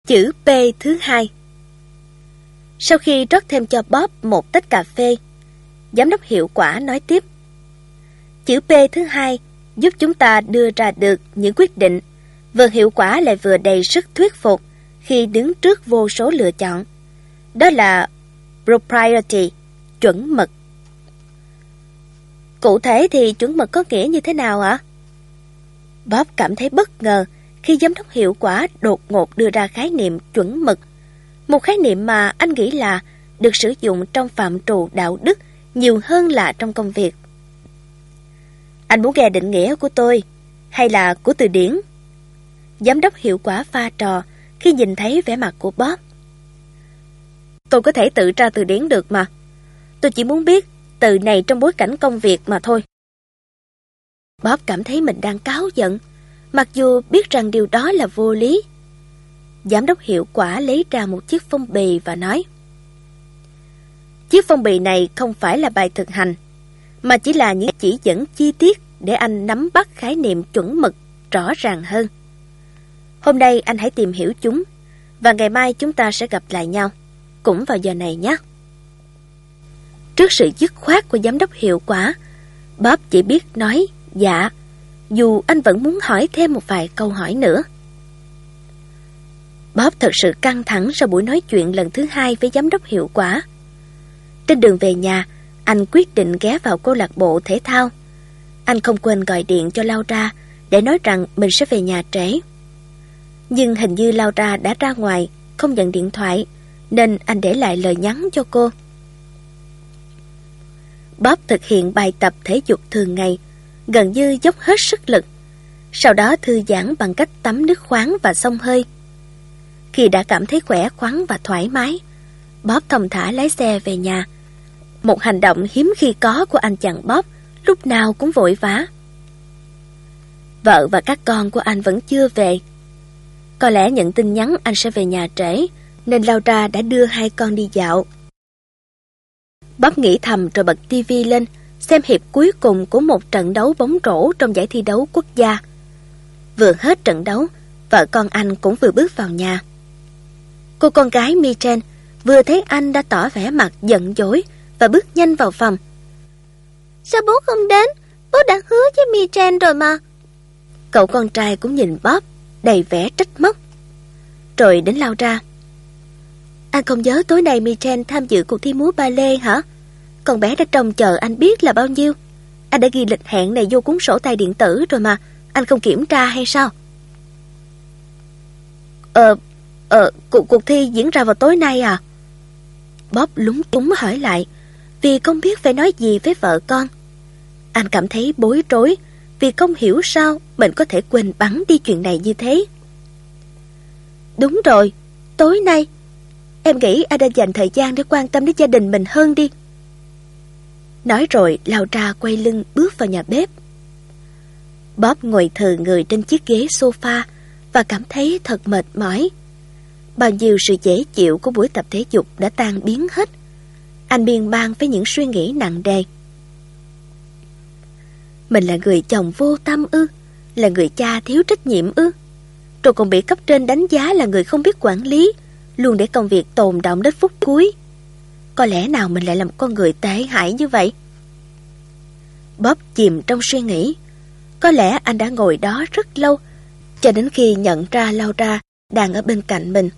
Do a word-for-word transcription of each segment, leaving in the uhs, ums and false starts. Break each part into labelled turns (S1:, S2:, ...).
S1: Chữ P thứ hai. Sau khi rót thêm cho Bob một tách cà phê, giám đốc hiệu quả nói tiếp. Chữ P thứ hai giúp chúng ta đưa ra được những quyết định vừa hiệu quả lại vừa đầy sức thuyết phục khi đứng trước vô số lựa chọn. Đó là propriety, chuẩn mực. Cụ thể thì chuẩn mực có nghĩa như thế nào ạ? Bob cảm thấy bất ngờ khi giám đốc hiệu quả đột ngột đưa ra khái niệm chuẩn mực, một khái niệm mà anh nghĩ là được sử dụng trong phạm trù đạo đức nhiều hơn là trong công việc. Anh muốn nghe định nghĩa của tôi hay là của từ điển? Giám đốc hiệu quả pha trò khi nhìn thấy vẻ mặt của Bob. Tôi có thể tự ra từ điển được mà. Tôi chỉ muốn biết từ này trong bối cảnh công việc mà thôi. Bob cảm thấy mình đang cáu giận, mặc dù biết rằng điều đó là vô lý. Giám đốc hiệu quả lấy ra một chiếc phong bì và nói: Chiếc phong bì này không phải là bài thực hành, mà chỉ là những chỉ dẫn chi tiết để anh nắm bắt khái niệm chuẩn mực rõ ràng hơn. Hôm nay anh hãy tìm hiểu chúng, và ngày mai chúng ta sẽ gặp lại nhau, cũng vào giờ này nhé. Trước sự dứt khoát của giám đốc hiệu quả, Bob chỉ biết nói dạ, dù anh vẫn muốn hỏi thêm một vài câu hỏi nữa. Bob thật sự căng thẳng sau buổi nói chuyện lần thứ hai với giám đốc hiệu quả. Trên đường về nhà, anh quyết định ghé vào câu lạc bộ thể thao. Anh không quên gọi điện cho Laura để nói rằng mình sẽ về nhà trễ. Nhưng hình như Laura đã ra ngoài, không nhận điện thoại, nên anh để lại lời nhắn cho cô. Bob thực hiện bài tập thể dục thường ngày, gần như dốc hết sức lực, sau đó thư giãn bằng cách tắm nước khoáng và xông hơi. Khi đã cảm thấy khỏe khoắn và thoải mái, Bob thong thả lái xe về nhà. Một hành động hiếm khi có của anh chàng Bob, lúc nào cũng vội vã. Vợ và các con của anh vẫn chưa về. Có lẽ nhận tin nhắn anh sẽ về nhà trễ, nên Laura đã đưa hai con đi dạo. Bob nghĩ thầm rồi bật tivi lên, xem hiệp cuối cùng của một trận đấu bóng rổ trong giải thi đấu quốc gia. Vừa hết trận đấu, vợ con anh cũng vừa bước vào nhà. Cô con gái Michen vừa thấy anh đã tỏ vẻ mặt giận dỗi và bước nhanh vào phòng. Sao bố không đến? Bố đã hứa với Michen rồi mà. Cậu con trai cũng nhìn Bob đầy vẻ trách móc. Rồi đến Laura. Anh không nhớ tối nay Michen tham dự cuộc thi múa ballet hả? Con bé đã trông chờ anh biết là bao nhiêu. Anh đã ghi lịch hẹn này vô cuốn sổ tay điện tử rồi mà. Anh không kiểm tra hay sao? Ờ, ờ, cuộc, cuộc thi diễn ra vào tối nay à? Bob lúng túng hỏi lại, vì không biết phải nói gì với vợ con. Anh cảm thấy bối rối, vì không hiểu sao mình có thể quên bẵng đi chuyện này như thế. Đúng rồi, tối nay. Em nghĩ anh nên dành thời gian để quan tâm đến gia đình mình hơn đi. Nói rồi, Laura quay lưng bước vào nhà bếp. Bob ngồi thừ người trên chiếc ghế sofa và cảm thấy thật mệt mỏi. Bao nhiêu sự dễ chịu của buổi tập thể dục đã tan biến hết. Anh miên man với những suy nghĩ nặng nề. Mình là người chồng vô tâm ư? Là người cha thiếu trách nhiệm ư? Rồi còn bị cấp trên đánh giá là người không biết quản lý, luôn để công việc tồn đọng đến phút cuối. Có lẽ nào mình lại là một con người tệ hại như vậy? Bob chìm trong suy nghĩ. Có lẽ anh đã ngồi đó rất lâu, cho đến khi nhận ra Laura đang ở bên cạnh mình.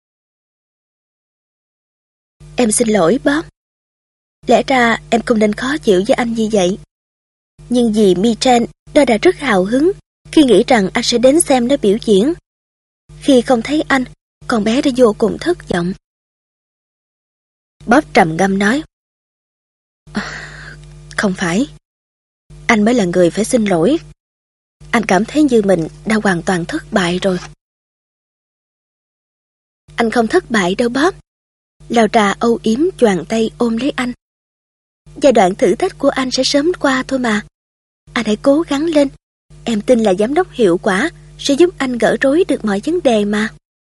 S1: Em xin lỗi Bob. Lẽ ra em không nên khó chịu với anh như vậy. Nhưng vì Michen, nó đã rất hào hứng khi nghĩ rằng anh sẽ đến xem nó biểu diễn. Khi không thấy anh, con bé đã vô cùng thất vọng. Bob trầm ngâm nói: Không phải. Anh mới là người phải xin lỗi. Anh cảm thấy như mình đã hoàn toàn thất bại rồi. Anh không thất bại đâu Bob. Laura âu yếm choàng tay ôm lấy anh. Giai đoạn thử thách của anh sẽ sớm qua thôi mà. Anh hãy cố gắng lên. Em tin là giám đốc hiệu quả sẽ giúp anh gỡ rối được mọi vấn đề mà.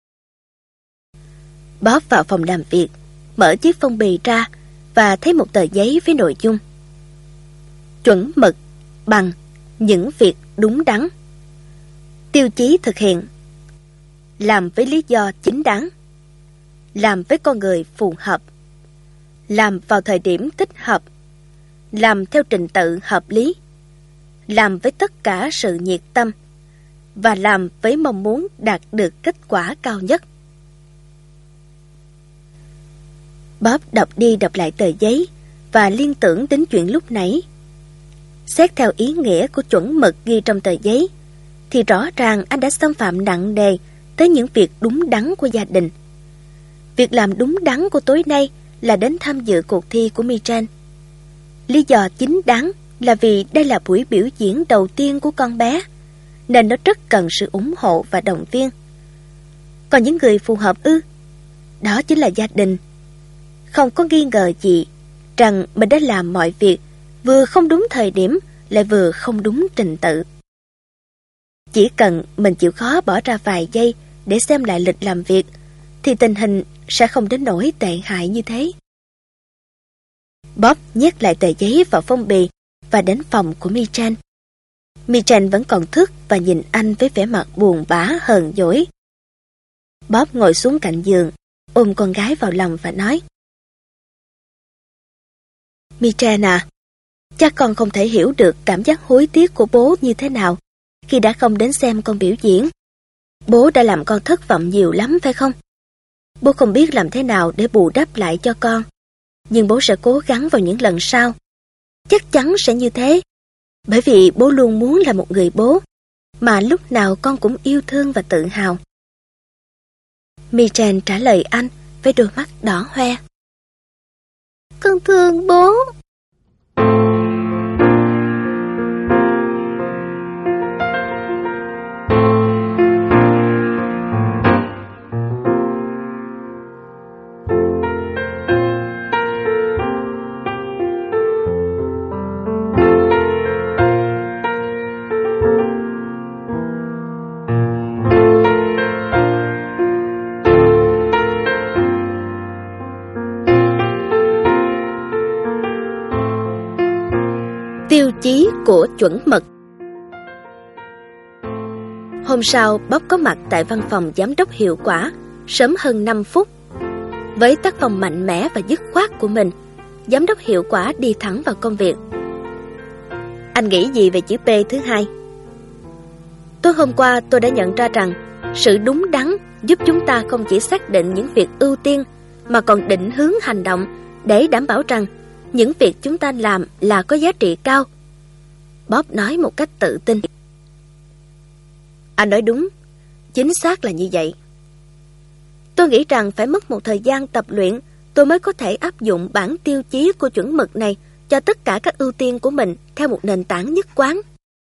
S1: Bob vào phòng làm việc, mở chiếc phong bì ra và thấy một tờ giấy với nội dung: chuẩn mực bằng những việc đúng đắn. Tiêu chí thực hiện: làm với lý do chính đáng, làm với con người phù hợp, làm vào thời điểm thích hợp, làm theo trình tự hợp lý, làm với tất cả sự nhiệt tâm và làm với mong muốn đạt được kết quả cao nhất. Bob đọc đi đọc lại tờ giấy và liên tưởng đến chuyện lúc nãy. Xét theo ý nghĩa của chuẩn mực ghi trong tờ giấy, thì rõ ràng anh đã xâm phạm nặng nề tới những việc đúng đắn của gia đình. Việc làm đúng đắn của tối nay là đến tham dự cuộc thi của Michael. Lý do chính đáng là vì đây là buổi biểu diễn đầu tiên của con bé, nên nó rất cần sự ủng hộ và động viên. Còn những người phù hợp ư? Đó chính là gia đình. Không có nghi ngờ gì rằng mình đã làm mọi việc vừa không đúng thời điểm lại vừa không đúng trình tự. Chỉ cần mình chịu khó bỏ ra vài giây để xem lại lịch làm việc thì tình hình sẽ không đến nỗi tệ hại như thế. Bob nhét lại tờ giấy vào phong bì và đến phòng của Michael. Michael vẫn còn thức và nhìn anh với vẻ mặt buồn bã hờn dỗi. Bob ngồi xuống cạnh giường, ôm con gái vào lòng và nói: Michael à, chắc con không thể hiểu được cảm giác hối tiếc của bố như thế nào khi đã không đến xem con biểu diễn. Bố đã làm con thất vọng nhiều lắm phải không? Bố không biết làm thế nào để bù đắp lại cho con, nhưng bố sẽ cố gắng vào những lần sau. Chắc chắn sẽ như thế, bởi vì bố luôn muốn là một người bố mà lúc nào con cũng yêu thương và tự hào. Michael trả lời anh với đôi mắt đỏ hoe. Con thương bố. Tiêu chí của chuẩn mực. Hôm sau, Bob có mặt tại văn phòng giám đốc hiệu quả sớm hơn năm phút. Với tác phong mạnh mẽ và dứt khoát của mình, giám đốc hiệu quả đi thẳng vào công việc. Anh nghĩ gì về chữ P thứ hai? Tối hôm qua tôi đã nhận ra rằng sự đúng đắn giúp chúng ta không chỉ xác định những việc ưu tiên mà còn định hướng hành động để đảm bảo rằng những việc chúng ta làm là có giá trị cao. Bob nói một cách tự tin. Anh nói đúng, chính xác là như vậy. Tôi nghĩ rằng phải mất một thời gian tập luyện tôi mới có thể áp dụng bản tiêu chí của chuẩn mực này cho tất cả các ưu tiên của mình theo một nền tảng nhất quán.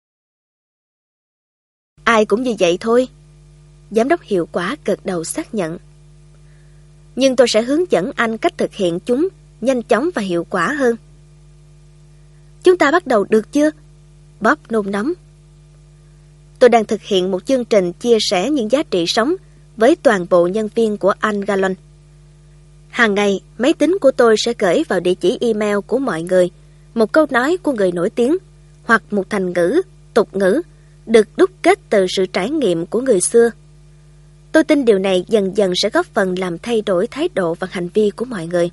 S1: Ai cũng như vậy thôi. Giám đốc hiệu quả gật đầu xác nhận. Nhưng tôi sẽ hướng dẫn anh cách thực hiện chúng nhanh chóng và hiệu quả hơn. Chúng ta bắt đầu được chưa? Bob nôn nóng. Tôi đang thực hiện một chương trình chia sẻ những giá trị sống với toàn bộ nhân viên của Anh Gallon. Hàng ngày, máy tính của tôi sẽ gửi vào địa chỉ email của mọi người một câu nói của người nổi tiếng hoặc một thành ngữ, tục ngữ được đúc kết từ sự trải nghiệm của người xưa. Tôi tin điều này dần dần sẽ góp phần làm thay đổi thái độ và hành vi của mọi người.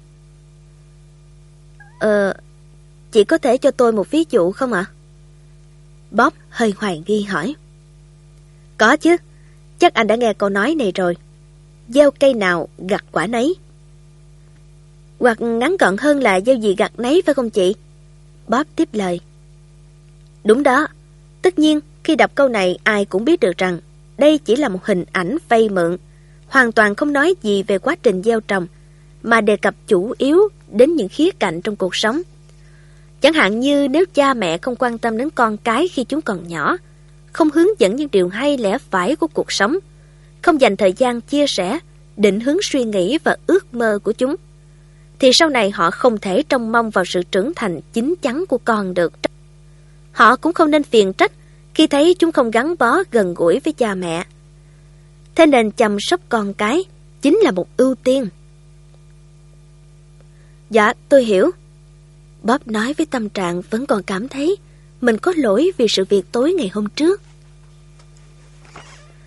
S1: Ờ, chị có thể cho tôi một ví dụ không ạ? Bob hơi hoài nghi hỏi. Có chứ, chắc anh đã nghe câu nói này rồi. Gieo cây nào gặt quả nấy. Hoặc ngắn gọn hơn là gieo gì gặt nấy phải không chị? Bob tiếp lời. Đúng đó, tất nhiên khi đọc câu này ai cũng biết được rằng đây chỉ là một hình ảnh vay mượn, hoàn toàn không nói gì về quá trình gieo trồng, mà đề cập chủ yếu đến những khía cạnh trong cuộc sống. Chẳng hạn như nếu cha mẹ không quan tâm đến con cái khi chúng còn nhỏ, không hướng dẫn những điều hay lẽ phải của cuộc sống, không dành thời gian chia sẻ, định hướng suy nghĩ và ước mơ của chúng, thì sau này họ không thể trông mong vào sự trưởng thành chín chắn của con được. Họ cũng không nên phiền trách khi thấy chúng không gắn bó gần gũi với cha mẹ. Thế nên chăm sóc con cái chính là một ưu tiên. Dạ, tôi hiểu. Bob nói với tâm trạng vẫn còn cảm thấy mình có lỗi vì sự việc tối ngày hôm trước.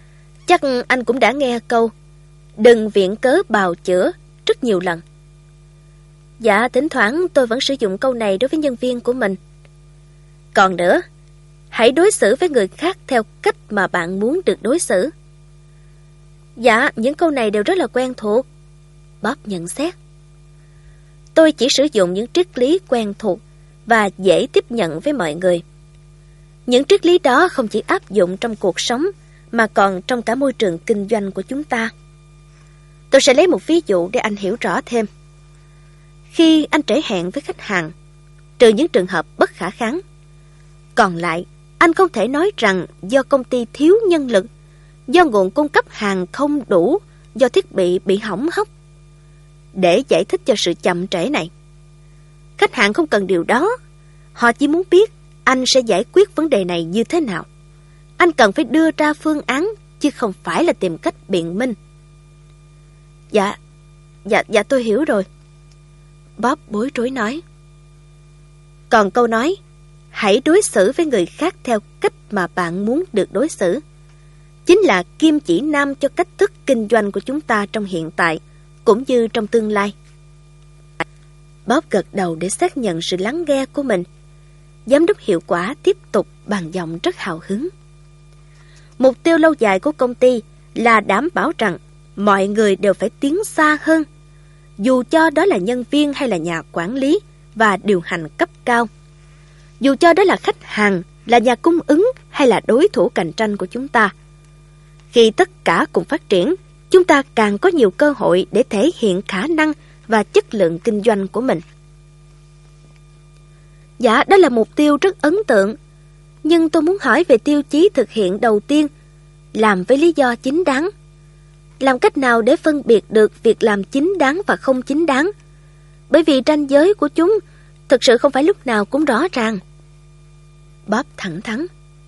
S1: Chắc anh cũng đã nghe câu đừng viện cớ bào chữa rất nhiều lần. Dạ, thỉnh thoảng tôi vẫn sử dụng câu này đối với nhân viên của mình. Còn nữa, hãy đối xử với người khác theo cách mà bạn muốn được đối xử. Dạ, những câu này đều rất là quen thuộc, Bob nhận xét. Tôi chỉ sử dụng những triết lý quen thuộc và dễ tiếp nhận với mọi người. Những triết lý đó không chỉ áp dụng trong cuộc sống mà còn trong cả môi trường kinh doanh của chúng ta. Tôi sẽ lấy một ví dụ để anh hiểu rõ thêm. Khi anh trễ hẹn với khách hàng, trừ những trường hợp bất khả kháng, còn lại anh không thể nói rằng do công ty thiếu nhân lực, do nguồn cung cấp hàng không đủ, do thiết bị bị hỏng hóc, để giải thích cho sự chậm trễ này. Khách hàng không cần điều đó. Họ chỉ muốn biết anh sẽ giải quyết vấn đề này như thế nào. Anh cần phải đưa ra phương án, chứ không phải là tìm cách biện minh. Dạ, dạ, dạ tôi hiểu rồi, Bob bối rối nói. Còn câu nói, hãy đối xử với người khác theo cách mà bạn muốn được đối xử, chính là kim chỉ nam cho cách thức kinh doanh của chúng ta trong hiện tại, cũng như trong tương lai. Bob gật đầu để xác nhận sự lắng nghe của mình. Giám đốc hiệu quả tiếp tục bằng giọng rất hào hứng. Mục tiêu lâu dài của công ty là đảm bảo rằng mọi người đều phải tiến xa hơn, dù cho đó là nhân viên hay là nhà quản lý và điều hành cấp cao, dù cho đó là khách hàng, là nhà cung ứng hay là đối thủ cạnh tranh của chúng ta. Khi tất cả cùng phát triển, chúng ta càng có nhiều cơ hội để thể hiện khả năng và chất lượng kinh doanh của mình. Dạ, đó là mục tiêu rất ấn tượng. Nhưng tôi muốn hỏi về tiêu chí thực hiện đầu tiên, làm với lý do chính đáng. Làm cách nào để phân biệt được việc làm chính đáng và không chính đáng? Bởi vì ranh giới của chúng thực sự không phải lúc nào cũng rõ ràng. Bob thẳng thắn.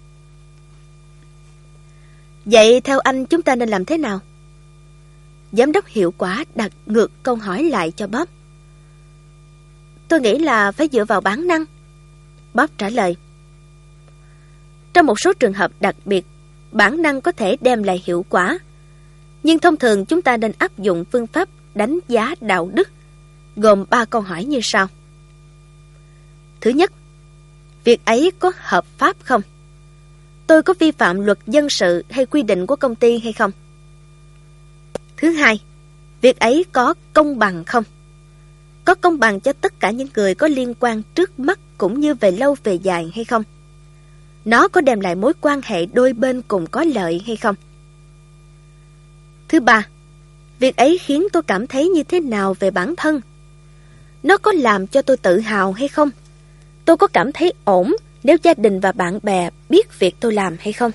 S1: Vậy theo anh chúng ta nên làm thế nào? Giám đốc hiệu quả đặt ngược câu hỏi lại cho Bob. Tôi nghĩ là phải dựa vào bản năng, Bob trả lời. Trong một số trường hợp đặc biệt, bản năng có thể đem lại hiệu quả. Nhưng thông thường chúng ta nên áp dụng phương pháp đánh giá đạo đức, gồm ba câu hỏi như sau. Thứ nhất, việc ấy có hợp pháp không? Tôi có vi phạm luật dân sự hay quy định của công ty hay không? Thứ hai, việc ấy có công bằng không? Có công bằng cho tất cả những người có liên quan trước mắt cũng như về lâu về dài hay không? Nó có đem lại mối quan hệ đôi bên cùng có lợi hay không? Thứ ba, việc ấy khiến tôi cảm thấy như thế nào về bản thân? Nó có làm cho tôi tự hào hay không? Tôi có cảm thấy ổn nếu gia đình và bạn bè biết việc tôi làm hay không?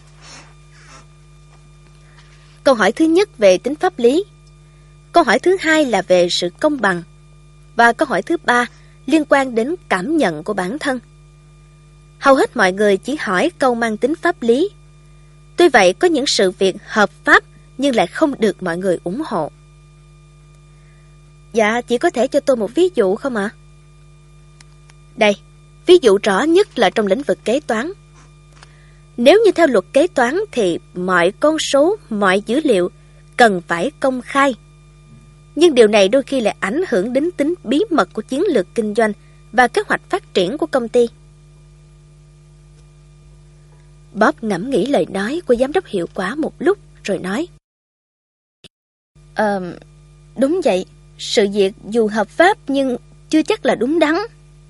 S1: Câu hỏi thứ nhất về tính pháp lý. Câu hỏi thứ hai là về sự công bằng. Và câu hỏi thứ ba liên quan đến cảm nhận của bản thân. Hầu hết mọi người chỉ hỏi câu mang tính pháp lý. Tuy vậy, có những sự việc hợp pháp nhưng lại không được mọi người ủng hộ. Dạ, chị có thể cho tôi một ví dụ không ạ? Đây, ví dụ rõ nhất là trong lĩnh vực kế toán. Nếu như theo luật kế toán thì mọi con số, mọi dữ liệu cần phải công khai. Nhưng điều này đôi khi lại ảnh hưởng đến tính bí mật của chiến lược kinh doanh và kế hoạch phát triển của công ty. Bob ngẫm nghĩ lời nói của giám đốc hiệu quả một lúc rồi nói. Ờ, uh, đúng vậy, sự việc dù hợp pháp nhưng chưa chắc là đúng đắn.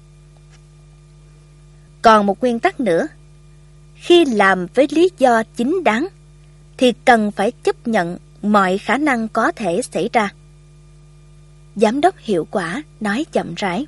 S1: Còn một nguyên tắc nữa, khi làm với lý do chính đáng thì cần phải chấp nhận mọi khả năng có thể xảy ra. Giám đốc hiệu quả nói chậm rãi.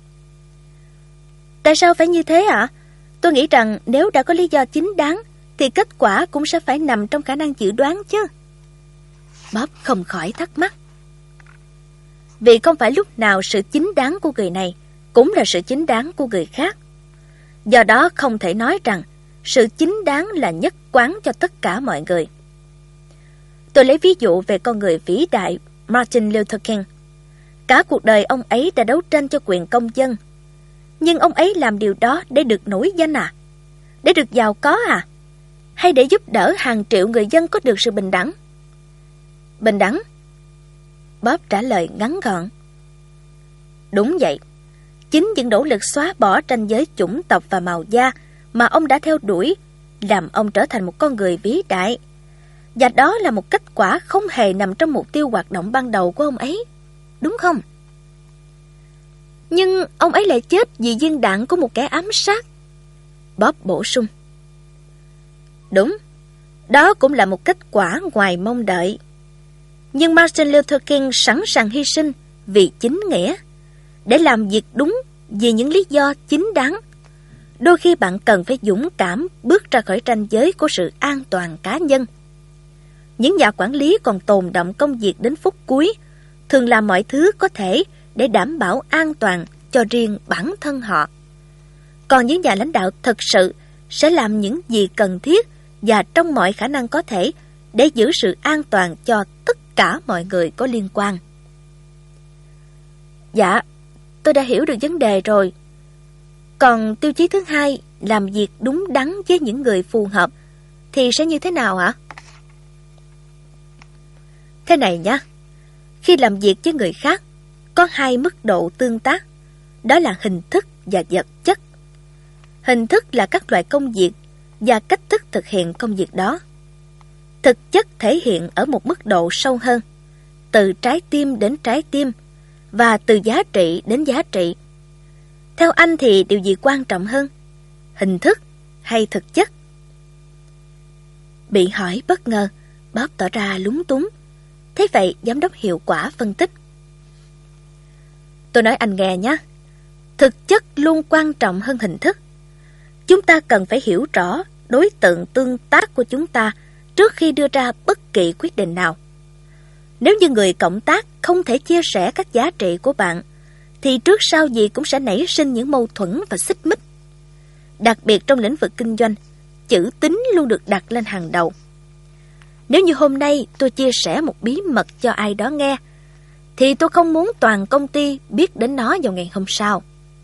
S1: Tại sao phải như thế ạ? À? Tôi nghĩ rằng nếu đã có lý do chính đáng thì kết quả cũng sẽ phải nằm trong khả năng dự đoán chứ. Bob không khỏi thắc mắc. Vì không phải lúc nào sự chính đáng của người này cũng là sự chính đáng của người khác. Do đó không thể nói rằng sự chính đáng là nhất quán cho tất cả mọi người. Tôi lấy ví dụ về con người vĩ đại Martin Luther King. Cả cuộc đời ông ấy đã đấu tranh cho quyền công dân. Nhưng ông ấy làm điều đó để được nổi danh à? Để được giàu có à? hay để giúp đỡ hàng triệu người dân có được sự bình đẳng? Bình đẳng? Bob trả lời ngắn gọn. Đúng vậy. Chính những nỗ lực xóa bỏ ranh giới chủng tộc và màu da mà ông đã theo đuổi làm ông trở thành một con người vĩ đại. Và đó là một kết quả không hề nằm trong mục tiêu hoạt động ban đầu của ông ấy. Đúng không? Nhưng ông ấy lại chết vì viên đạn của một kẻ ám sát. Bob bổ sung. Đúng, đó cũng là một kết quả ngoài mong đợi. Nhưng Martin Luther King sẵn sàng hy sinh vì chính nghĩa, để làm việc đúng vì những lý do chính đáng. Đôi khi bạn cần phải dũng cảm bước ra khỏi ranh giới của sự an toàn cá nhân. Những nhà quản lý còn tồn đọng công việc đến phút cuối, thường làm mọi thứ có thể để đảm bảo an toàn cho riêng bản thân họ. Còn những nhà lãnh đạo thực sự sẽ làm những gì cần thiết và trong mọi khả năng có thể để giữ sự an toàn cho tất cả mọi người có liên quan. Dạ, tôi đã hiểu được vấn đề rồi. Còn tiêu chí thứ hai, làm việc đúng đắn với những người phù hợp, thì sẽ như thế nào hả? Thế này nhé, khi làm việc với người khác, có hai mức độ tương tác, đó là hình thức và vật chất. Hình thức là các loại công việc và cách thức thực hiện công việc đó. Thực chất thể hiện ở một mức độ sâu hơn, từ trái tim đến trái tim, và từ giá trị đến giá trị. Theo anh thì điều gì quan trọng hơn, hình thức hay thực chất? Bị hỏi bất ngờ, Bob tỏ ra lúng túng. Thế vậy giám đốc hiệu quả phân tích. Tôi nói anh nghe nhé. Thực chất luôn quan trọng hơn hình thức. Chúng ta cần phải hiểu rõ đối tượng tương tác của chúng ta trước khi đưa ra bất kỳ quyết định nào. Nếu như người cộng tác không thể chia sẻ các giá trị của bạn, thì trước sau gì cũng sẽ nảy sinh những mâu thuẫn và xích mích. Đặc biệt trong lĩnh vực kinh doanh, chữ tín luôn được đặt lên hàng đầu. Nếu như hôm nay tôi chia sẻ một bí mật cho ai đó nghe, thì tôi không muốn toàn công ty biết đến nó vào ngày hôm sau.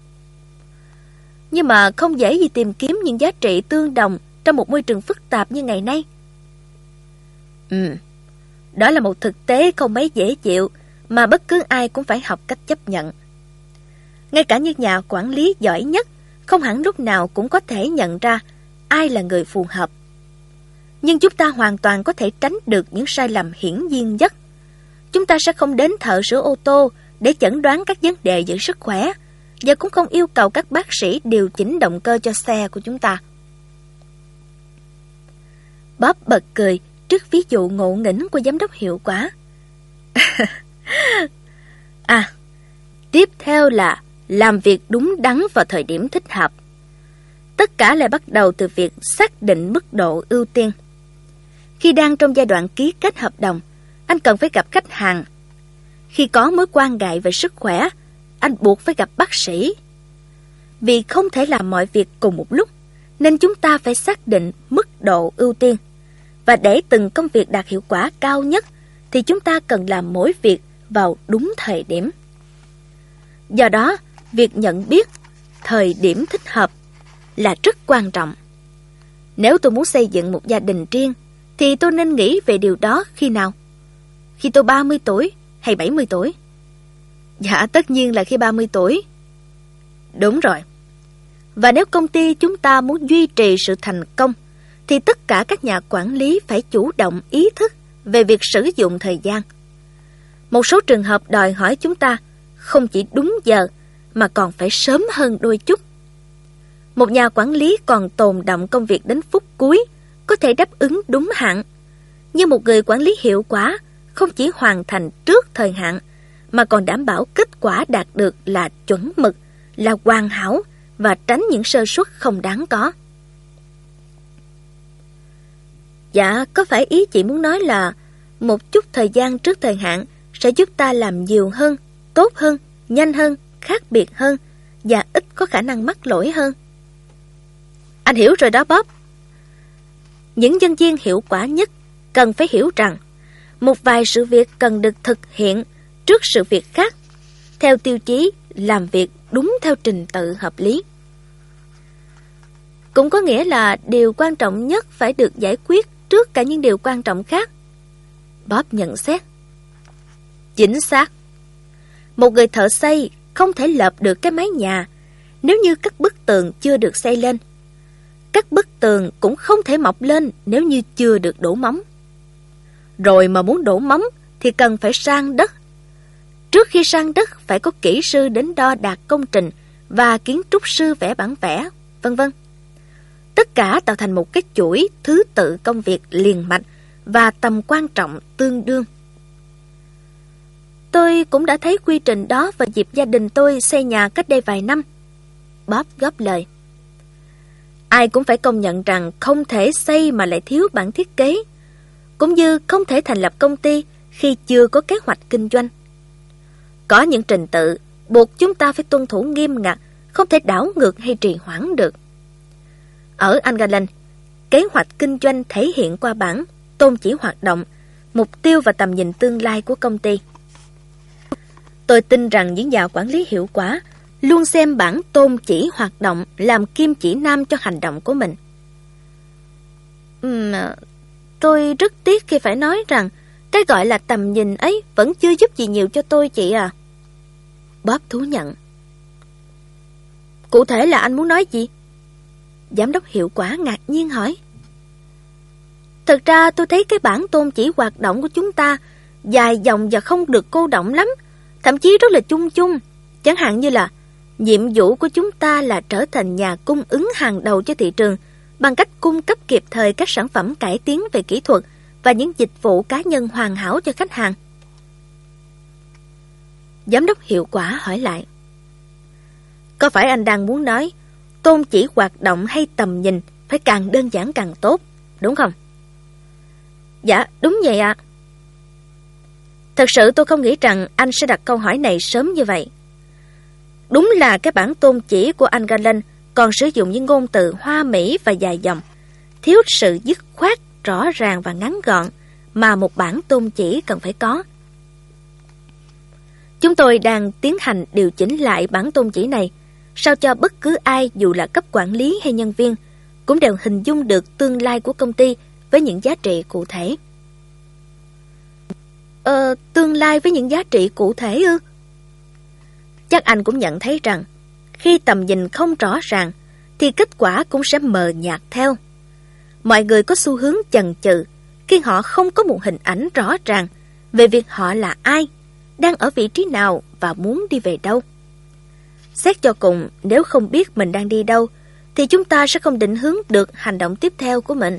S1: Nhưng mà không dễ gì tìm kiếm những giá trị tương đồng trong một môi trường phức tạp như ngày nay. Ừ, đó là một thực tế không mấy dễ chịu mà bất cứ ai cũng phải học cách chấp nhận. Ngay cả những nhà quản lý giỏi nhất không hẳn lúc nào cũng có thể nhận ra ai là người phù hợp. Nhưng chúng ta hoàn toàn có thể tránh được những sai lầm hiển nhiên nhất. Chúng ta sẽ không đến thợ sửa ô tô để chẩn đoán các vấn đề về sức khỏe, và cũng không yêu cầu các bác sĩ điều chỉnh động cơ cho xe của chúng ta. Bob bật cười trước ví dụ ngộ nghĩnh của giám đốc hiệu quả. À, tiếp theo là làm việc đúng đắn vào thời điểm thích hợp. Tất cả lại bắt đầu từ việc xác định mức độ ưu tiên. Khi đang trong giai đoạn ký kết hợp đồng, anh cần phải gặp khách hàng. Khi có mối quan ngại về sức khỏe, anh buộc phải gặp bác sĩ. Vì không thể làm mọi việc cùng một lúc, nên chúng ta phải xác định mức độ ưu tiên. Và để từng công việc đạt hiệu quả cao nhất, thì chúng ta cần làm mỗi việc vào đúng thời điểm. Do đó, việc nhận biết thời điểm thích hợp là rất quan trọng. Nếu tôi muốn xây dựng một gia đình riêng, thì tôi nên nghĩ về điều đó khi nào? Khi tôi ba mươi tuổi hay bảy mươi tuổi? Dạ, tất nhiên là khi ba mươi tuổi. Đúng rồi. Và nếu công ty chúng ta muốn duy trì sự thành công, thì tất cả các nhà quản lý phải chủ động ý thức về việc sử dụng thời gian. Một số trường hợp đòi hỏi chúng ta không chỉ đúng giờ, mà còn phải sớm hơn đôi chút. Một nhà quản lý còn tồn đọng công việc đến phút cuối có thể đáp ứng đúng hạn, nhưng một người quản lý hiệu quả không chỉ hoàn thành trước thời hạn, mà còn đảm bảo kết quả đạt được là chuẩn mực, là hoàn hảo và tránh những sơ suất không đáng có. Dạ, có phải ý chị muốn nói là một chút thời gian trước thời hạn sẽ giúp ta làm nhiều hơn, tốt hơn, nhanh hơn, khác biệt hơn và ít có khả năng mắc lỗi hơn? Anh hiểu rồi đó Bob. Những nhân viên hiệu quả nhất cần phải hiểu rằng một vài sự việc cần được thực hiện trước sự việc khác, theo tiêu chí làm việc đúng theo trình tự hợp lý. cũng có nghĩa là điều quan trọng nhất phải được giải quyết trước cả những điều quan trọng khác. Bob nhận xét. Chính xác. Một người thợ xây không thể lợp được cái mái nhà nếu như các bức tường chưa được xây lên. Các bức tường cũng không thể mọc lên nếu như chưa được đổ móng. Rồi mà muốn đổ móng thì cần phải san đất. Trước khi san đất phải có kỹ sư đến đo đạc công trình và kiến trúc sư vẽ bản vẽ, vân vân. Tất cả tạo thành một cái chuỗi thứ tự công việc liền mạch và tầm quan trọng tương đương. Tôi cũng đã thấy quy trình đó vào dịp gia đình tôi xây nhà cách đây vài năm. Bob góp lời. Ai cũng phải công nhận rằng không thể xây mà lại thiếu bản thiết kế, cũng như không thể thành lập công ty khi chưa có kế hoạch kinh doanh. Có những trình tự buộc chúng ta phải tuân thủ nghiêm ngặt, không thể đảo ngược hay trì hoãn được. Ở Angalan, kế hoạch kinh doanh thể hiện qua bản tôn chỉ hoạt động, mục tiêu và tầm nhìn tương lai của công ty. Tôi tin rằng những nhà quản lý hiệu quả luôn xem bản tôn chỉ hoạt động làm kim chỉ nam cho hành động của mình. Uhm, tôi rất tiếc khi phải nói rằng cái gọi là tầm nhìn ấy vẫn chưa giúp gì nhiều cho tôi, chị à. Bob thú nhận. Cụ thể là anh muốn nói gì? Giám đốc hiệu quả ngạc nhiên hỏi. Thực ra tôi thấy cái bản tôn chỉ hoạt động của chúng ta dài dòng và không được cô động lắm, thậm chí rất là chung chung. Chẳng hạn như là nhiệm vụ của chúng ta là trở thành nhà cung ứng hàng đầu cho thị trường bằng cách cung cấp kịp thời các sản phẩm cải tiến về kỹ thuật và những dịch vụ cá nhân hoàn hảo cho khách hàng. Giám đốc hiệu quả hỏi lại. Có phải anh đang muốn nói tôn chỉ hoạt động hay tầm nhìn phải càng đơn giản càng tốt, đúng không? Dạ, đúng vậy ạ. Thật sự tôi không nghĩ rằng anh sẽ đặt câu hỏi này sớm như vậy. Đúng là cái bản tôn chỉ của anh Garland còn sử dụng những ngôn từ hoa mỹ và dài dòng, thiếu sự dứt khoát, rõ ràng và ngắn gọn mà một bản tôn chỉ cần phải có. Chúng tôi đang tiến hành điều chỉnh lại bản tôn chỉ này, sao cho bất cứ ai dù là cấp quản lý hay nhân viên cũng đều hình dung được tương lai của công ty với những giá trị cụ thể. Ờ, tương lai với những giá trị cụ thể ư? Chắc anh cũng nhận thấy rằng khi tầm nhìn không rõ ràng thì kết quả cũng sẽ mờ nhạt theo. Mọi người có xu hướng chần chừ khi họ không có một hình ảnh rõ ràng về việc họ là ai, đang ở vị trí nào và muốn đi về đâu. Xét cho cùng, nếu không biết mình đang đi đâu thì chúng ta sẽ không định hướng được hành động tiếp theo của mình.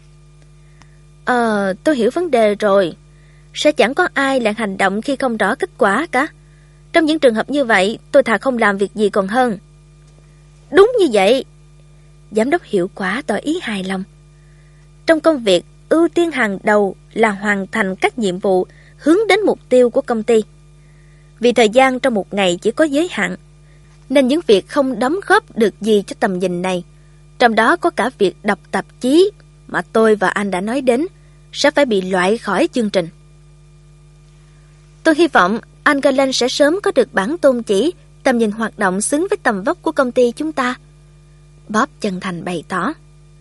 S1: Ờ, tôi hiểu vấn đề rồi. Sẽ chẳng có ai lại hành động khi không rõ kết quả cả. Trong những trường hợp như vậy, tôi thà không làm việc gì còn hơn. Đúng như vậy. Giám đốc hiệu quả tỏ ý hài lòng. Trong công việc, ưu tiên hàng đầu là hoàn thành các nhiệm vụ hướng đến mục tiêu của công ty. Vì thời gian trong một ngày chỉ có giới hạn, nên những việc không đóng góp được gì cho tầm nhìn này, trong đó có cả việc đọc tạp chí mà tôi và anh đã nói đến, sẽ phải bị loại khỏi chương trình. Tôi hy vọng anh Garland sẽ sớm có được bản tôn chỉ, tầm nhìn hoạt động xứng với tầm vóc của công ty chúng ta. Bob chân thành bày tỏ.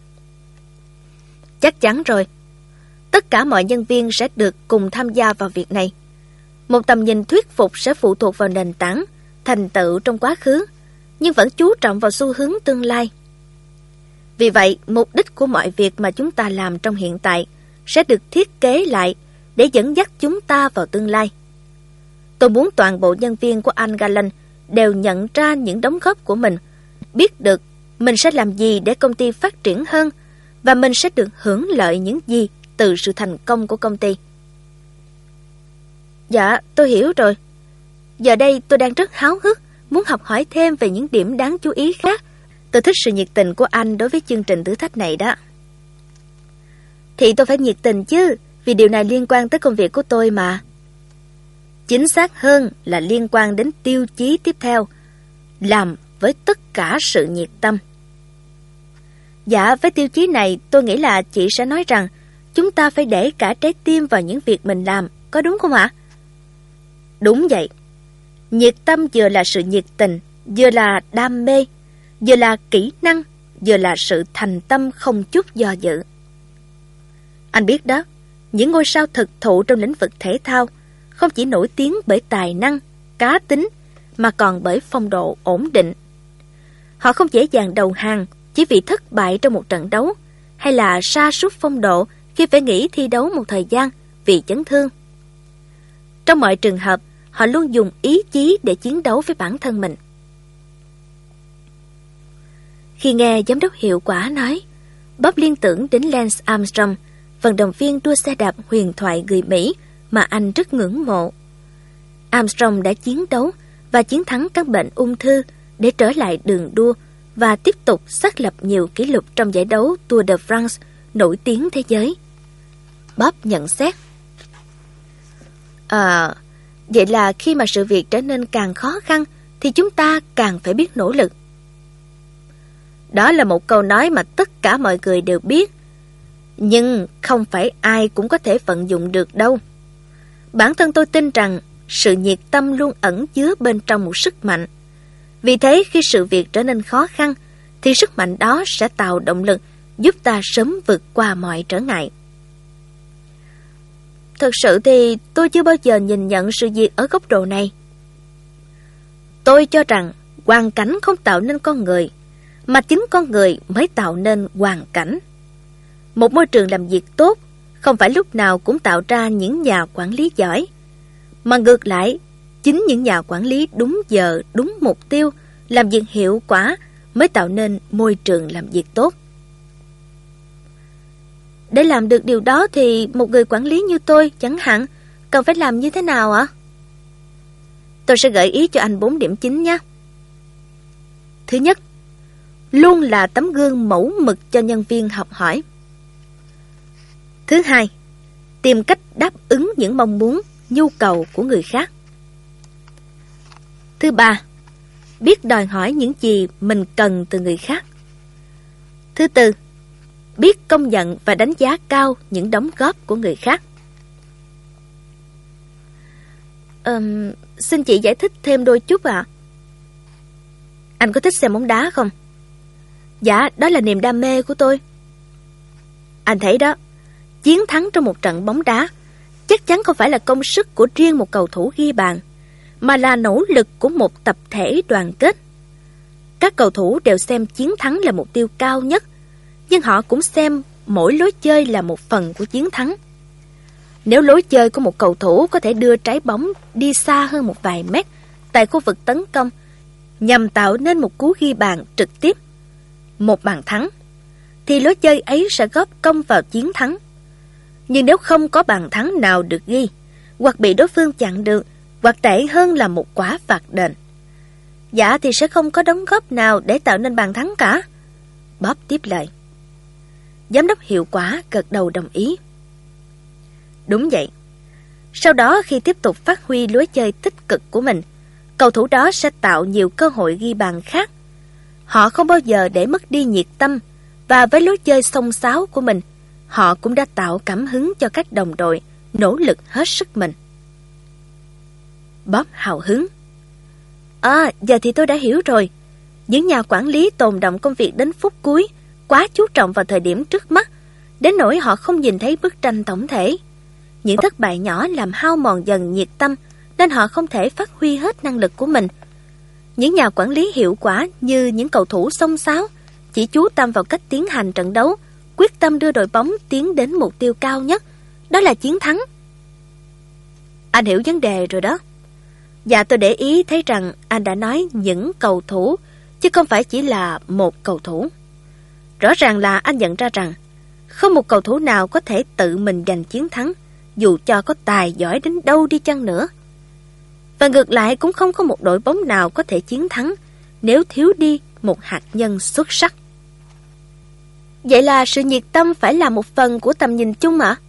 S1: Chắc chắn rồi. Tất cả mọi nhân viên sẽ được cùng tham gia vào việc này. Một tầm nhìn thuyết phục sẽ phụ thuộc vào nền tảng, thành tựu trong quá khứ, nhưng vẫn chú trọng vào xu hướng tương lai. Vì vậy, mục đích của mọi việc mà chúng ta làm trong hiện tại sẽ được thiết kế lại để dẫn dắt chúng ta vào tương lai. Tôi muốn toàn bộ nhân viên của anh Garland đều nhận ra những đóng góp của mình, biết được mình sẽ làm gì để công ty phát triển hơn và mình sẽ được hưởng lợi những gì từ sự thành công của công ty. Dạ, tôi hiểu rồi. Giờ đây tôi đang rất háo hức, muốn học hỏi thêm về những điểm đáng chú ý khác. Tôi thích sự nhiệt tình của anh đối với chương trình thử thách này đó. Thì tôi phải nhiệt tình chứ, vì điều này liên quan tới công việc của tôi mà. Chính xác hơn là liên quan đến tiêu chí tiếp theo, làm với tất cả sự nhiệt tâm. Dạ, với tiêu chí này tôi nghĩ là chị sẽ nói rằng chúng ta phải để cả trái tim vào những việc mình làm, có đúng không ạ? Đúng vậy. Nhiệt tâm vừa là sự nhiệt tình, vừa là đam mê, vừa là kỹ năng, vừa là sự thành tâm không chút do dự. Anh biết đó, những ngôi sao thực thụ trong lĩnh vực thể thao không chỉ nổi tiếng bởi tài năng, cá tính, mà còn bởi phong độ ổn định. Họ không dễ dàng đầu hàng chỉ vì thất bại trong một trận đấu, hay là sa sút phong độ khi phải nghỉ thi đấu một thời gian vì chấn thương. Trong mọi trường hợp, họ luôn dùng ý chí để chiến đấu với bản thân mình. Khi nghe giám đốc hiệu quả nói, Bob liên tưởng đến Lance Armstrong, vận động viên đua xe đạp huyền thoại người Mỹ mà anh rất ngưỡng mộ. Armstrong đã chiến đấu và chiến thắng căn bệnh ung thư để trở lại đường đua và tiếp tục xác lập nhiều kỷ lục trong giải đấu Tour de France nổi tiếng thế giới. Bob nhận xét: À, vậy là khi mà sự việc trở nên càng khó khăn thì chúng ta càng phải biết nỗ lực. Đó là một câu nói mà tất cả mọi người đều biết, nhưng không phải ai cũng có thể vận dụng được đâu. Bản thân tôi tin rằng sự nhiệt tâm luôn ẩn chứa bên trong một sức mạnh. Vì thế khi sự việc trở nên khó khăn thì sức mạnh đó sẽ tạo động lực giúp ta sớm vượt qua mọi trở ngại. Thực sự thì tôi chưa bao giờ nhìn nhận sự việc ở góc độ này. Tôi cho rằng hoàn cảnh không tạo nên con người, mà chính con người mới tạo nên hoàn cảnh. Một môi trường làm việc tốt không phải lúc nào cũng tạo ra những nhà quản lý giỏi, mà ngược lại, chính những nhà quản lý đúng giờ, đúng mục tiêu, làm việc hiệu quả mới tạo nên môi trường làm việc tốt. Để làm được điều đó thì một người quản lý như tôi chẳng hạn cần phải làm như thế nào ạ? Tôi sẽ gợi ý cho anh bốn điểm chính nhé. Thứ nhất, luôn là tấm gương mẫu mực cho nhân viên học hỏi. Thứ hai, tìm cách đáp ứng những mong muốn, nhu cầu của người khác. Thứ ba, biết đòi hỏi những gì mình cần từ người khác. Thứ tư, biết công nhận và đánh giá cao những đóng góp của người khác. Ừm, xin chị giải thích thêm đôi chút ạ. À? Anh có thích xem bóng đá không? Dạ, đó là niềm đam mê của tôi. Anh thấy đó, chiến thắng trong một trận bóng đá chắc chắn không phải là công sức của riêng một cầu thủ ghi bàn, mà là nỗ lực của một tập thể đoàn kết. Các cầu thủ đều xem chiến thắng là mục tiêu cao nhất, nhưng họ cũng xem mỗi lối chơi là một phần của chiến thắng. Nếu lối chơi của một cầu thủ có thể đưa trái bóng đi xa hơn một vài mét tại khu vực tấn công nhằm tạo nên một cú ghi bàn trực tiếp, một bàn thắng, thì lối chơi ấy sẽ góp công vào chiến thắng. Nhưng nếu không có bàn thắng nào được ghi, hoặc bị đối phương chặn được, hoặc tệ hơn là một quả phạt đền, dạ thì sẽ không có đóng góp nào để tạo nên bàn thắng cả. Bob tiếp lời. Giám đốc hiệu quả gật đầu đồng ý. Đúng vậy. Sau đó khi tiếp tục phát huy lối chơi tích cực của mình, cầu thủ đó sẽ tạo nhiều cơ hội ghi bàn khác. Họ không bao giờ để mất đi nhiệt tâm, và với lối chơi xông xáo của mình, họ cũng đã tạo cảm hứng cho các đồng đội nỗ lực hết sức mình. Bob hào hứng. À, giờ thì tôi đã hiểu rồi. Những nhà quản lý tồn đọng công việc đến phút cuối, quá chú trọng vào thời điểm trước mắt, đến nỗi họ không nhìn thấy bức tranh tổng thể. Những thất bại nhỏ làm hao mòn dần nhiệt tâm, nên họ không thể phát huy hết năng lực của mình. Những nhà quản lý hiệu quả như những cầu thủ xông xáo chỉ chú tâm vào cách tiến hành trận đấu, quyết tâm đưa đội bóng tiến đến mục tiêu cao nhất, đó là chiến thắng. Anh hiểu vấn đề rồi đó. Dạ, tôi để ý thấy rằng anh đã nói những cầu thủ, chứ không phải chỉ là một cầu thủ. Rõ ràng là anh nhận ra rằng không một cầu thủ nào có thể tự mình giành chiến thắng, dù cho có tài giỏi đến đâu đi chăng nữa. Và ngược lại cũng không có một đội bóng nào có thể chiến thắng nếu thiếu đi một hạt nhân xuất sắc. Vậy là sự nhiệt tâm phải là một phần của tầm nhìn chung ạ?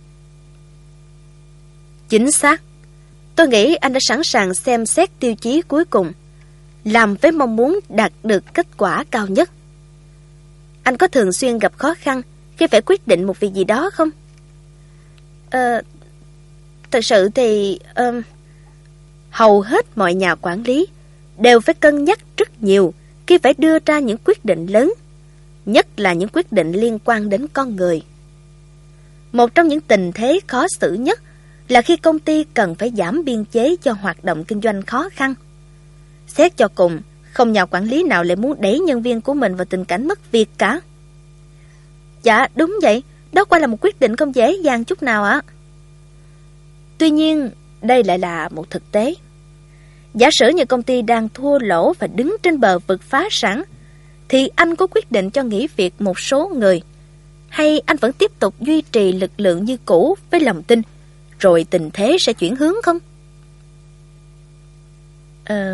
S1: Chính xác. Tôi nghĩ anh đã sẵn sàng xem xét tiêu chí cuối cùng, làm với mong muốn đạt được kết quả cao nhất. Anh có thường xuyên gặp khó khăn khi phải quyết định một việc gì đó không? Ờ, thật sự thì uh, hầu hết mọi nhà quản lý đều phải cân nhắc rất nhiều khi phải đưa ra những quyết định lớn. nhất là những quyết định liên quan đến con người. Một trong những tình thế khó xử nhất là khi công ty cần phải giảm biên chế cho hoạt động kinh doanh khó khăn. Xét cho cùng, không nhà quản lý nào lại muốn đẩy nhân viên của mình vào tình cảnh mất việc cả. Dạ, đúng vậy, đó quả là một quyết định không dễ dàng chút nào ạ. Tuy nhiên, đây lại là một thực tế. Giả sử như công ty đang thua lỗ và đứng trên bờ vực phá sản, thì anh có quyết định cho nghỉ việc một số người, hay anh vẫn tiếp tục duy trì lực lượng như cũ với lòng tin, rồi tình thế sẽ chuyển hướng không? Ờ...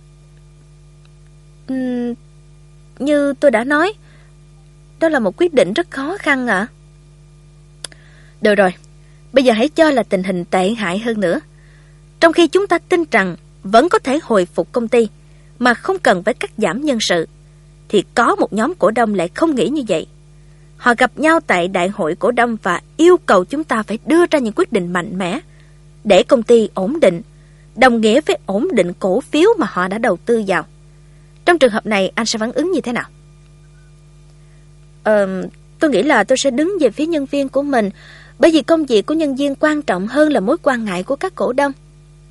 S1: Uhm, như tôi đã nói, đó là một quyết định rất khó khăn ạ. À? Được rồi, bây giờ hãy cho là tình hình tệ hại hơn nữa. Trong khi chúng ta tin rằng vẫn có thể hồi phục công ty mà không cần phải cắt giảm nhân sự, thì có một nhóm cổ đông lại không nghĩ như vậy. Họ gặp nhau tại đại hội cổ đông và yêu cầu chúng ta phải đưa ra những quyết định mạnh mẽ để công ty ổn định, đồng nghĩa với ổn định cổ phiếu mà họ đã đầu tư vào. Trong trường hợp này, anh sẽ phản ứng như thế nào? Ờ, tôi nghĩ là tôi sẽ đứng về phía nhân viên của mình, bởi vì công việc của nhân viên quan trọng hơn là mối quan ngại của các cổ đông.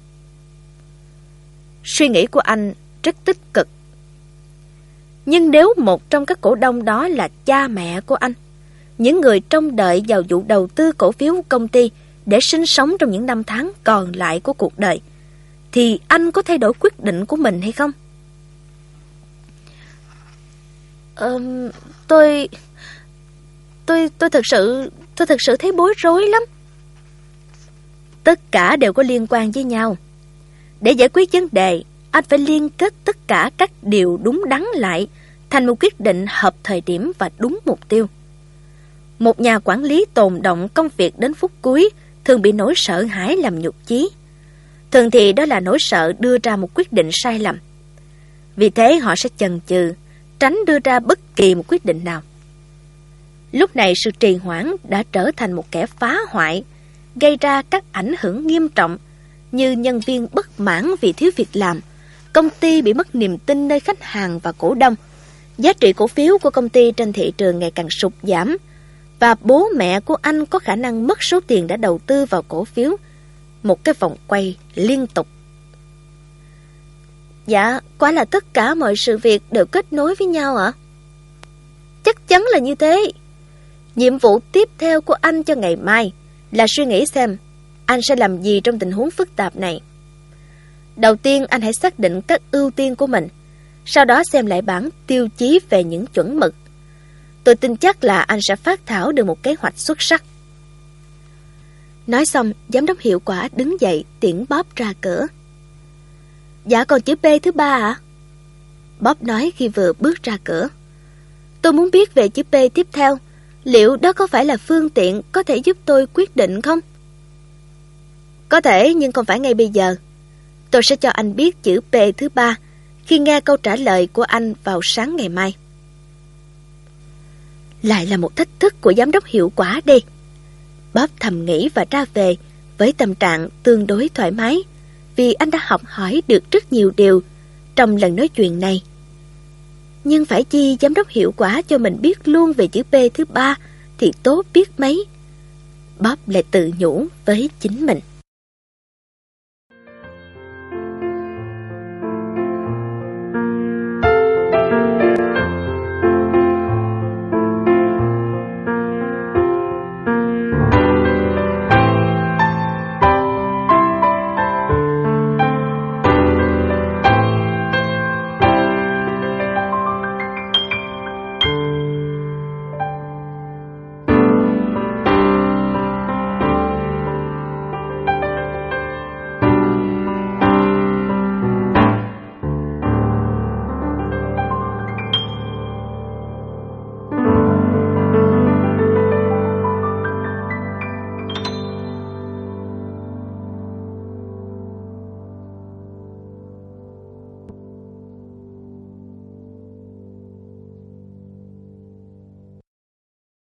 S1: Suy nghĩ của anh rất tích cực. Nhưng nếu một trong các cổ đông đó là cha mẹ của anh, những người trông đợi vào vụ đầu tư cổ phiếu của công ty để sinh sống trong những năm tháng còn lại của cuộc đời, thì anh có thay đổi quyết định của mình hay không? Ờ, tôi... Tôi tôi thật sự tôi thật sự thấy bối rối lắm. Tất cả đều có liên quan với nhau. Để giải quyết vấn đề, anh phải liên kết tất cả các điều đúng đắn lại thành một quyết định hợp thời điểm và đúng mục tiêu. Một nhà quản lý tồn động công việc đến phút cuối thường bị nỗi sợ hãi làm nhụt chí. Thường thì đó là nỗi sợ đưa ra một quyết định sai lầm. Vì thế họ sẽ chần chừ, tránh đưa ra bất kỳ một quyết định nào. Lúc này sự trì hoãn đã trở thành một kẻ phá hoại, gây ra các ảnh hưởng nghiêm trọng như nhân viên bất mãn vì thiếu việc làm, công ty bị mất niềm tin nơi khách hàng và cổ đông, giá trị cổ phiếu của công ty trên thị trường ngày càng sụt giảm, và bố mẹ của anh có khả năng mất số tiền đã đầu tư vào cổ phiếu. Một cái vòng quay liên tục. Dạ, quả là tất cả mọi sự việc đều kết nối với nhau ạ? Chắc chắn là như thế. Nhiệm vụ tiếp theo của anh cho ngày mai là suy nghĩ xem anh sẽ làm gì trong tình huống phức tạp này. Đầu tiên anh hãy xác định các ưu tiên của mình, sau đó xem lại bảng tiêu chí về những chuẩn mực. Tôi tin chắc là anh sẽ phát thảo được một kế hoạch xuất sắc. Nói xong, giám đốc hiệu quả đứng dậy tiễn Bob ra cửa. Dạ còn chữ P thứ ba ạ? À? Bob nói khi vừa bước ra cửa. Tôi muốn biết về chữ P tiếp theo. Liệu đó có phải là phương tiện có thể giúp tôi quyết định không? Có thể, nhưng không phải ngay bây giờ. Tôi sẽ cho anh biết chữ P thứ ba khi nghe câu trả lời của anh vào sáng ngày mai. Lại là một thách thức của giám đốc hiệu quả đi. Bob thầm nghĩ và ra về với tâm trạng tương đối thoải mái, vì anh đã học hỏi được rất nhiều điều trong lần nói chuyện này. Nhưng phải chi giám đốc hiệu quả cho mình biết luôn về chữ P thứ ba thì tốt biết mấy. Bob lại tự nhủ với chính mình.